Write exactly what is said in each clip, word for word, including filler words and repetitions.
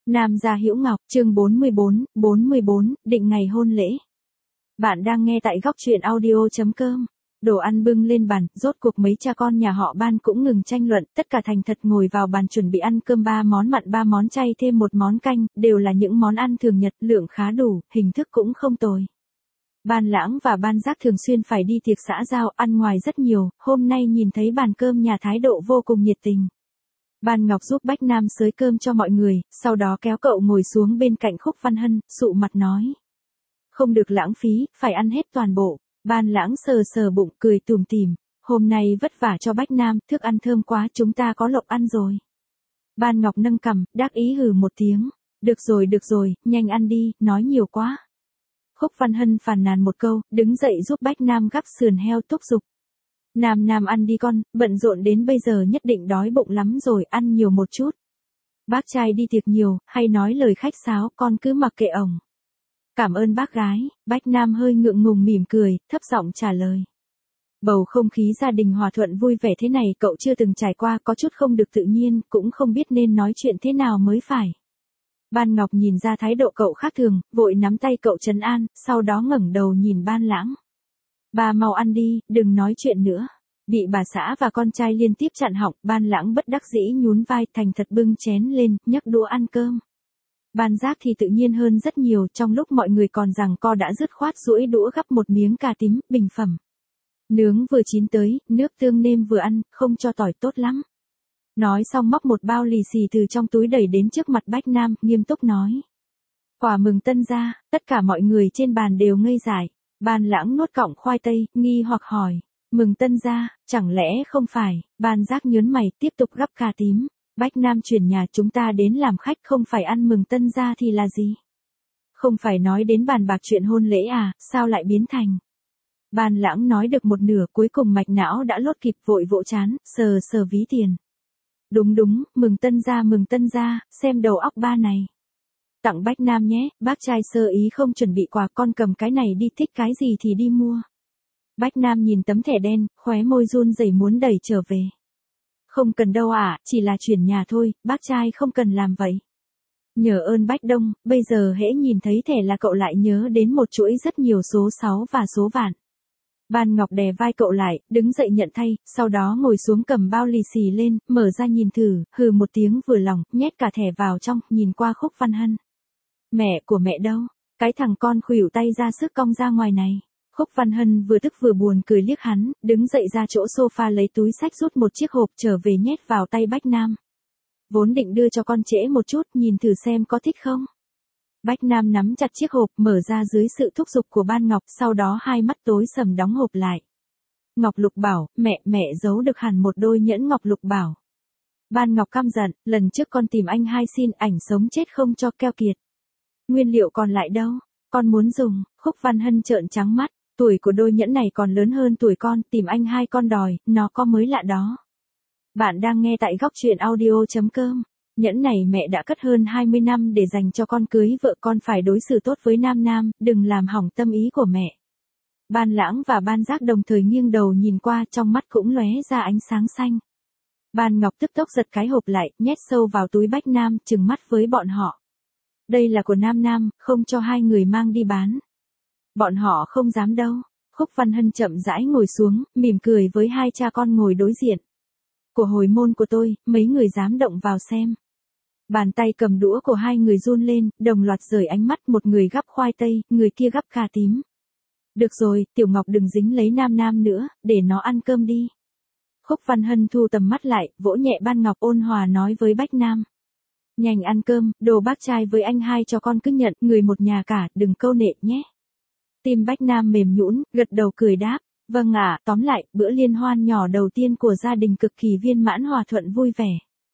Nam gia Hữu Ngọc, chương bốn mươi bốn, bốn mươi bốn, định ngày hôn lễ. Bạn đang nghe tại góc truyện audio chấm com. Đồ ăn bưng lên bàn, rốt cuộc mấy cha con nhà họ Ban cũng ngừng tranh luận, tất cả thành thật ngồi vào bàn chuẩn bị ăn cơm ba món mặn ba món chay thêm một món canh, đều là những món ăn thường nhật, lượng khá đủ, hình thức cũng không tồi. Ban Lãng và Ban Giác thường xuyên phải đi tiệc xã giao, ăn ngoài rất nhiều, hôm nay nhìn thấy bàn cơm nhà thái độ vô cùng nhiệt tình. Ban Ngọc giúp Bách Nam xới cơm cho mọi người, sau đó kéo cậu ngồi xuống bên cạnh Khúc Văn Hân, sụ mặt nói. Không được lãng phí, phải ăn hết toàn bộ. Ban Lãng sờ sờ bụng, cười tủm tỉm. Hôm nay vất vả cho Bách Nam, thức ăn thơm quá, chúng ta có lộc ăn rồi. Ban Ngọc nâng cằm, đắc ý hừ một tiếng. Được rồi được rồi, nhanh ăn đi, nói nhiều quá. Khúc Văn Hân phàn nàn một câu, đứng dậy giúp Bách Nam gắp sườn heo thúc giục. Nam Nam ăn đi con, bận rộn đến bây giờ nhất định đói bụng lắm rồi, ăn nhiều một chút. Bác trai đi tiệc nhiều, hay nói lời khách sáo, con cứ mặc kệ ổng. Cảm ơn bác gái, Bách Nam hơi ngượng ngùng mỉm cười, thấp giọng trả lời. Bầu không khí gia đình hòa thuận vui vẻ thế này cậu chưa từng trải qua, có chút không được tự nhiên, cũng không biết nên nói chuyện thế nào mới phải. Ban Ngọc nhìn ra thái độ cậu khác thường, vội nắm tay cậu trấn an, sau đó ngẩng đầu nhìn Ban Lãng. Bà mau ăn đi, đừng nói chuyện nữa. Bị bà xã và con trai liên tiếp chặn họng, Ban Lãng bất đắc dĩ nhún vai, thành thật bưng chén lên, nhấc đũa ăn cơm. Ban Giác thì tự nhiên hơn rất nhiều, trong lúc mọi người còn giằng co đã dứt khoát duỗi đũa gắp một miếng cà tím, bình phẩm. Nướng vừa chín tới, nước tương nêm vừa ăn, không cho tỏi tốt lắm. Nói xong móc một bao lì xì từ trong túi đẩy đến trước mặt Bách Nam, nghiêm túc nói. Quà mừng tân gia, tất cả mọi người trên bàn đều ngây dại. Ban Lãng nuốt cọng khoai tây, nghi hoặc hỏi. Mừng tân gia, chẳng lẽ không phải? Ban Giác nhớn mày, tiếp tục gắp cà tím. Bách Nam chuyển nhà, chúng ta đến làm khách, không phải ăn mừng tân gia thì là gì? Không phải nói đến bàn bạc chuyện hôn lễ à, sao lại biến thành? Ban Lãng nói được một nửa, cuối cùng mạch não đã lốt kịp, vội vỗ chán, sờ sờ ví tiền. Đúng đúng, mừng tân gia mừng tân gia, xem đầu óc ba này. Tặng Bách Nam nhé, bác trai sơ ý không chuẩn bị quà, con cầm cái này đi, thích cái gì thì đi mua. Bách Nam nhìn tấm thẻ đen, khóe môi run rẩy muốn đẩy trở về. Không cần đâu ạ, à, chỉ là chuyển nhà thôi, bác trai không cần làm vậy. Nhờ ơn Bách Đông, bây giờ hễ nhìn thấy thẻ là cậu lại nhớ đến một chuỗi rất nhiều số sáu và số vạn. Ban Ngọc đè vai cậu lại, đứng dậy nhận thay, sau đó ngồi xuống cầm bao lì xì lên, mở ra nhìn thử, hừ một tiếng vừa lòng, nhét cả thẻ vào trong, nhìn qua Khúc Văn Hân. Mẹ của mẹ đâu? Cái thằng con khuỷu tay ra sức cong ra ngoài này. Khúc Văn Hân vừa tức vừa buồn cười liếc hắn, đứng dậy ra chỗ sofa lấy túi xách rút một chiếc hộp trở về nhét vào tay Bách Nam. Vốn định đưa cho con trễ một chút, nhìn thử xem có thích không. Bách Nam nắm chặt chiếc hộp, mở ra dưới sự thúc giục của Ban Ngọc, sau đó hai mắt tối sầm đóng hộp lại. Ngọc Lục Bảo, mẹ, mẹ giấu được hẳn một đôi nhẫn Ngọc Lục Bảo. Ban Ngọc căm giận, lần trước con tìm anh hai xin ảnh sống chết không cho, keo kiệt. Nguyên liệu còn lại đâu? Con muốn dùng. Khúc Văn Hân trợn trắng mắt, tuổi của đôi nhẫn này còn lớn hơn tuổi con, tìm anh hai con đòi, nó có mới lạ đó. Bạn đang nghe tại góc truyện audio chấm com. Nhẫn này mẹ đã cất hơn hai mươi năm để dành cho con cưới vợ, con phải đối xử tốt với Nam Nam, đừng làm hỏng tâm ý của mẹ. Ban Lãng và Ban Giác đồng thời nghiêng đầu nhìn qua, trong mắt cũng lóe ra ánh sáng xanh. Ban Ngọc tức tốc giật cái hộp lại, nhét sâu vào túi Bách Nam, trừng mắt với bọn họ. Đây là của Nam Nam, không cho hai người mang đi bán. Bọn họ không dám đâu. Khúc Văn Hân chậm rãi ngồi xuống, mỉm cười với hai cha con ngồi đối diện. Của hồi môn của tôi, mấy người dám động vào xem. Bàn tay cầm đũa của hai người run lên, đồng loạt rời ánh mắt, một người gắp khoai tây, người kia gắp cà tím. Được rồi, Tiểu Ngọc đừng dính lấy Nam Nam nữa, để nó ăn cơm đi. Khúc Văn Hân thu tầm mắt lại, vỗ nhẹ Ban Ngọc, ôn hòa nói với Bách Nam. Nhanh ăn cơm, đồ bác trai với anh hai cho con cứ nhận, người một nhà cả, đừng câu nệ nhé. Tim Bách Nam mềm nhũn, gật đầu cười đáp. Vâng ạ, tóm lại, bữa liên hoan nhỏ đầu tiên của gia đình cực kỳ viên mãn, hòa thuận vui vẻ.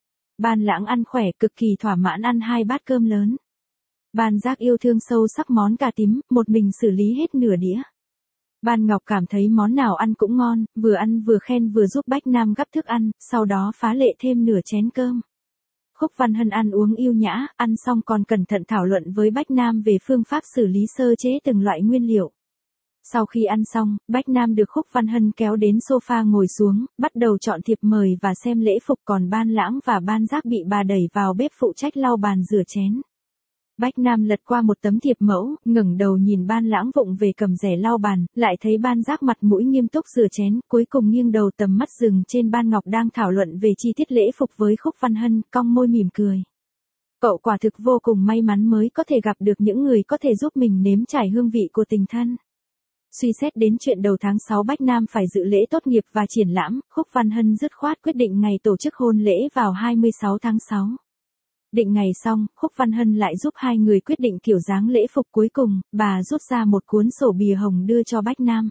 Ban Lãng ăn khỏe, cực kỳ thỏa mãn ăn hai bát cơm lớn. Ban Giác yêu thương sâu sắc món cà tím, một mình xử lý hết nửa đĩa. Ban Ngọc cảm thấy món nào ăn cũng ngon, vừa ăn vừa khen vừa giúp Bách Nam gắp thức ăn, sau đó phá lệ thêm nửa chén cơm. Khúc Văn Hân ăn uống yêu nhã, ăn xong còn cẩn thận thảo luận với Bách Nam về phương pháp xử lý sơ chế từng loại nguyên liệu. Sau khi ăn xong, Bách Nam được Khúc Văn Hân kéo đến sofa ngồi xuống, bắt đầu chọn thiệp mời và xem lễ phục, còn Ban Lãng và Ban Giác bị bà đẩy vào bếp phụ trách lau bàn rửa chén. Bách Nam lật qua một tấm thiệp mẫu, ngẩng đầu nhìn Ban Lãng vụng về cầm rẻ lau bàn, lại thấy Ban Giác mặt mũi nghiêm túc rửa chén, cuối cùng nghiêng đầu tầm mắt dừng trên Ban Ngọc đang thảo luận về chi tiết lễ phục với Khúc Văn Hân, cong môi mỉm cười. Cậu quả thực vô cùng may mắn mới có thể gặp được những người có thể giúp mình nếm trải hương vị của tình thân. Suy xét đến chuyện đầu tháng sáu Bách Nam phải dự lễ tốt nghiệp và triển lãm, Khúc Văn Hân dứt khoát quyết định ngày tổ chức hôn lễ vào hai mươi sáu tháng sáu. Định ngày xong, Khúc Văn Hân lại giúp hai người quyết định kiểu dáng lễ phục, cuối cùng, bà rút ra một cuốn sổ bìa hồng đưa cho Bách Nam.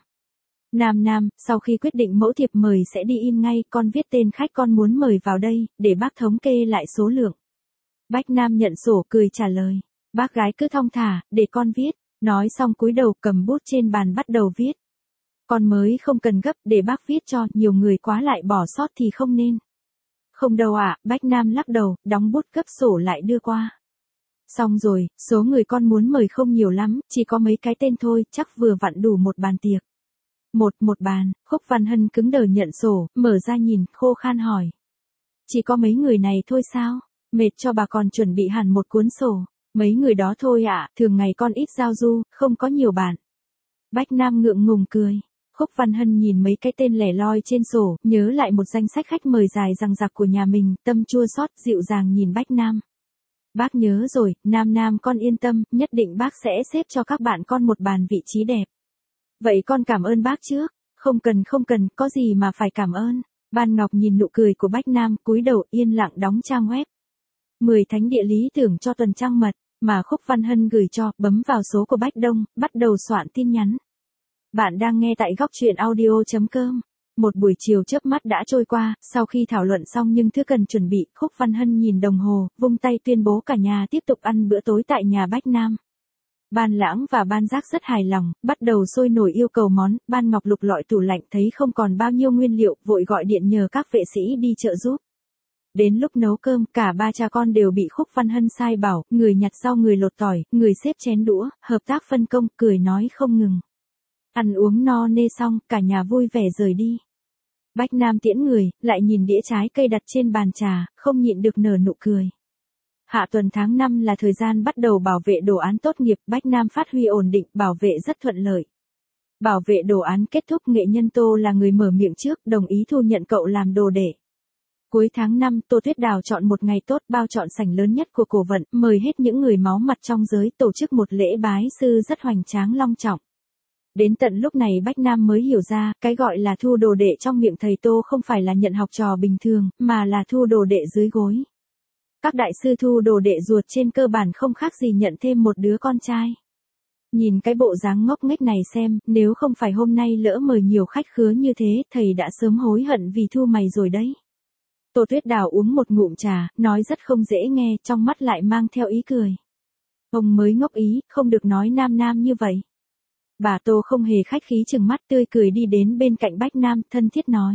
Nam Nam, sau khi quyết định mẫu thiệp mời sẽ đi in ngay, con viết tên khách con muốn mời vào đây, để bác thống kê lại số lượng. Bách Nam nhận sổ cười trả lời. Bác gái cứ thong thả, để con viết. Nói xong cúi đầu cầm bút trên bàn bắt đầu viết. Con mới không cần gấp, để bác viết cho, nhiều người quá lại bỏ sót thì không nên. Không đâu ạ, à, Bách Nam lắc đầu, đóng bút gấp sổ lại đưa qua. Xong rồi, số người con muốn mời không nhiều lắm, chỉ có mấy cái tên thôi, chắc vừa vặn đủ một bàn tiệc. Một, một bàn, Khúc Văn Hân cứng đờ nhận sổ, mở ra nhìn, khô khan hỏi. Chỉ có mấy người này thôi sao? Mệt cho bà còn chuẩn bị hẳn một cuốn sổ. Mấy người đó thôi ạ, à, thường ngày con ít giao du, không có nhiều bạn. Bách Nam ngượng ngùng cười. Khúc Văn Hân nhìn mấy cái tên lẻ loi trên sổ, nhớ lại một danh sách khách mời dài dằng dặc của nhà mình, tâm chua xót, dịu dàng nhìn Bách Nam. Bác nhớ rồi, Nam Nam con yên tâm, nhất định bác sẽ xếp cho các bạn con một bàn vị trí đẹp. Vậy con cảm ơn bác trước. Không cần không cần, có gì mà phải cảm ơn. Ban Ngọc nhìn nụ cười của Bách Nam, cúi đầu yên lặng đóng trang web. mười thánh địa lý tưởng cho tuần trăng mật, mà Khúc Văn Hân gửi cho, bấm vào số của Bách Đông, bắt đầu soạn tin nhắn. Bạn đang nghe tại góc truyện audio chấm com. Một buổi chiều chớp mắt đã trôi qua, sau khi thảo luận xong nhưng thứ cần chuẩn bị, Khúc Văn Hân nhìn đồng hồ, vung tay tuyên bố cả nhà tiếp tục ăn bữa tối tại nhà Bách Nam. Ban Lãng và Ban Giác rất hài lòng, bắt đầu sôi nổi yêu cầu món, Ban Ngọc lục lọi tủ lạnh thấy không còn bao nhiêu nguyên liệu, vội gọi điện nhờ các vệ sĩ đi chợ giúp. Đến lúc nấu cơm, cả ba cha con đều bị Khúc Văn Hân sai bảo, người nhặt rau người lột tỏi, người xếp chén đũa, hợp tác phân công, cười nói không ngừng. Ăn uống no nê xong, cả nhà vui vẻ rời đi. Bách Nam tiễn người, lại nhìn đĩa trái cây đặt trên bàn trà, không nhịn được nở nụ cười. Hạ tuần tháng năm là thời gian bắt đầu bảo vệ đồ án tốt nghiệp, Bách Nam phát huy ổn định, bảo vệ rất thuận lợi. Bảo vệ đồ án kết thúc, nghệ nhân Tô là người mở miệng trước, đồng ý thu nhận cậu làm đồ đệ. Cuối tháng năm, Tô Tuyết Đào chọn một ngày tốt, bao chọn sảnh lớn nhất của cổ vận, mời hết những người máu mặt trong giới, tổ chức một lễ bái sư rất hoành tráng long trọng. Đến tận lúc này Bách Nam mới hiểu ra, cái gọi là thu đồ đệ trong miệng thầy Tô không phải là nhận học trò bình thường, mà là thu đồ đệ dưới gối. Các đại sư thu đồ đệ ruột trên cơ bản không khác gì nhận thêm một đứa con trai. Nhìn cái bộ dáng ngốc nghếch này xem, nếu không phải hôm nay lỡ mời nhiều khách khứa như thế, thầy đã sớm hối hận vì thu mày rồi đấy. Tô Tuyết Đào uống một ngụm trà, nói rất không dễ nghe, trong mắt lại mang theo ý cười. Ông mới ngốc ý, không được nói Nam Nam như vậy. Bà Tô không hề khách khí chừng mắt tươi cười đi đến bên cạnh Bách Nam, thân thiết nói.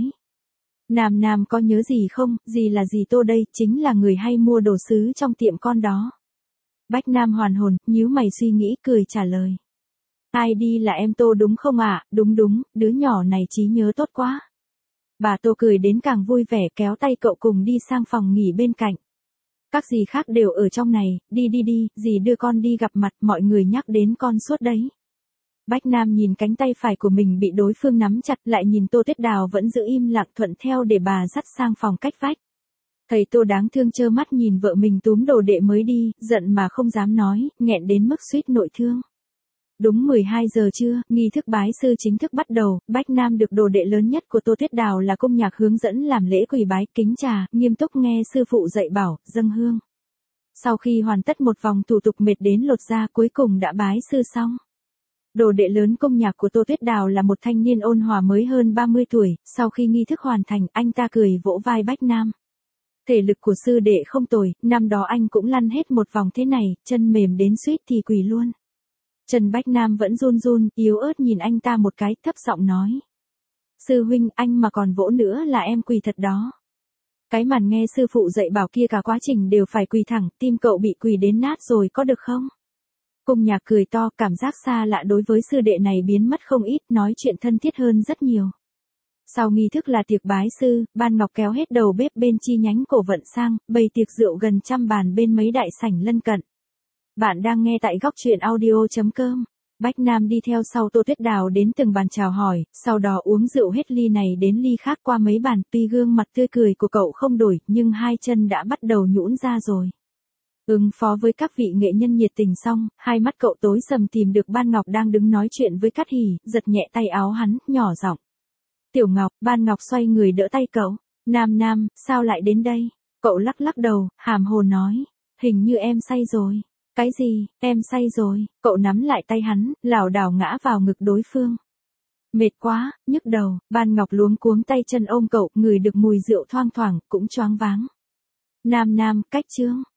Nam Nam có nhớ gì không, gì là gì Tô đây, chính là người hay mua đồ sứ trong tiệm con đó. Bách Nam hoàn hồn, nhíu mày suy nghĩ, cười trả lời. Ai đi là em Tô đúng không ạ, à? Đúng đúng, đứa nhỏ này trí nhớ tốt quá. Bà Tô cười đến càng vui vẻ, kéo tay cậu cùng đi sang phòng nghỉ bên cạnh. Các dì khác đều ở trong này, đi đi đi, dì đưa con đi gặp mặt, mọi người nhắc đến con suốt đấy. Bách Nam nhìn cánh tay phải của mình bị đối phương nắm chặt, lại nhìn Tô Tuyết Đào vẫn giữ im lặng, thuận theo để bà dắt sang phòng cách vách. Thầy Tô đáng thương trơ mắt nhìn vợ mình túm đồ đệ mới đi, giận mà không dám nói, nghẹn đến mức suýt nội thương. Đúng mười hai giờ trưa, nghi thức bái sư chính thức bắt đầu, Bách Nam được đồ đệ lớn nhất của Tô Tuyết Đào là Cung Nhạc hướng dẫn làm lễ quỳ bái, kính trà, nghiêm túc nghe sư phụ dạy bảo, dâng hương. Sau khi hoàn tất một vòng thủ tục mệt đến lột da, cuối cùng đã bái sư xong. Đồ đệ lớn Cung Nhạc của Tô Tuyết Đào là một thanh niên ôn hòa mới hơn ba mươi tuổi, sau khi nghi thức hoàn thành, anh ta cười vỗ vai Bách Nam. Thể lực của sư đệ không tồi, năm đó anh cũng lăn hết một vòng thế này, chân mềm đến suýt thì quỳ luôn. Trần Bách Nam vẫn run run, yếu ớt nhìn anh ta một cái, thấp giọng nói. Sư huynh, anh mà còn vỗ nữa là em quỳ thật đó. Cái màn nghe sư phụ dạy bảo kia cả quá trình đều phải quỳ thẳng, tim cậu bị quỳ đến nát rồi có được không? Cung Nhạc cười to, cảm giác xa lạ đối với sư đệ này biến mất không ít, nói chuyện thân thiết hơn rất nhiều. Sau nghi thức là tiệc bái sư, Ban Ngọc kéo hết đầu bếp bên chi nhánh Cổ Vận sang, bày tiệc rượu gần trăm bàn bên mấy đại sảnh lân cận. Bạn đang nghe tại góc truyện audio.com. Bách Nam đi theo sau Tô Tuyết Đào đến từng bàn chào hỏi, sau đó uống rượu hết ly này đến ly khác qua mấy bàn, tuy gương mặt tươi cười của cậu không đổi, nhưng hai chân đã bắt đầu nhũn ra rồi. Ứng phó với các vị nghệ nhân nhiệt tình xong, hai mắt cậu tối sầm tìm được Ban Ngọc đang đứng nói chuyện với Cát Hỉ, giật nhẹ tay áo hắn, nhỏ giọng. Tiểu Ngọc, Ban Ngọc xoay người đỡ tay cậu. Nam Nam, sao lại đến đây? Cậu lắc lắc đầu, hàm hồ nói. Hình như em say rồi. Cái gì, em say rồi? Cậu nắm lại tay hắn, lảo đảo ngã vào ngực đối phương. Mệt quá, nhức đầu, Ban Ngọc luống cuống tay chân ôm cậu, ngửi được mùi rượu thoang thoảng, cũng choáng váng. Nam Nam, cách chương.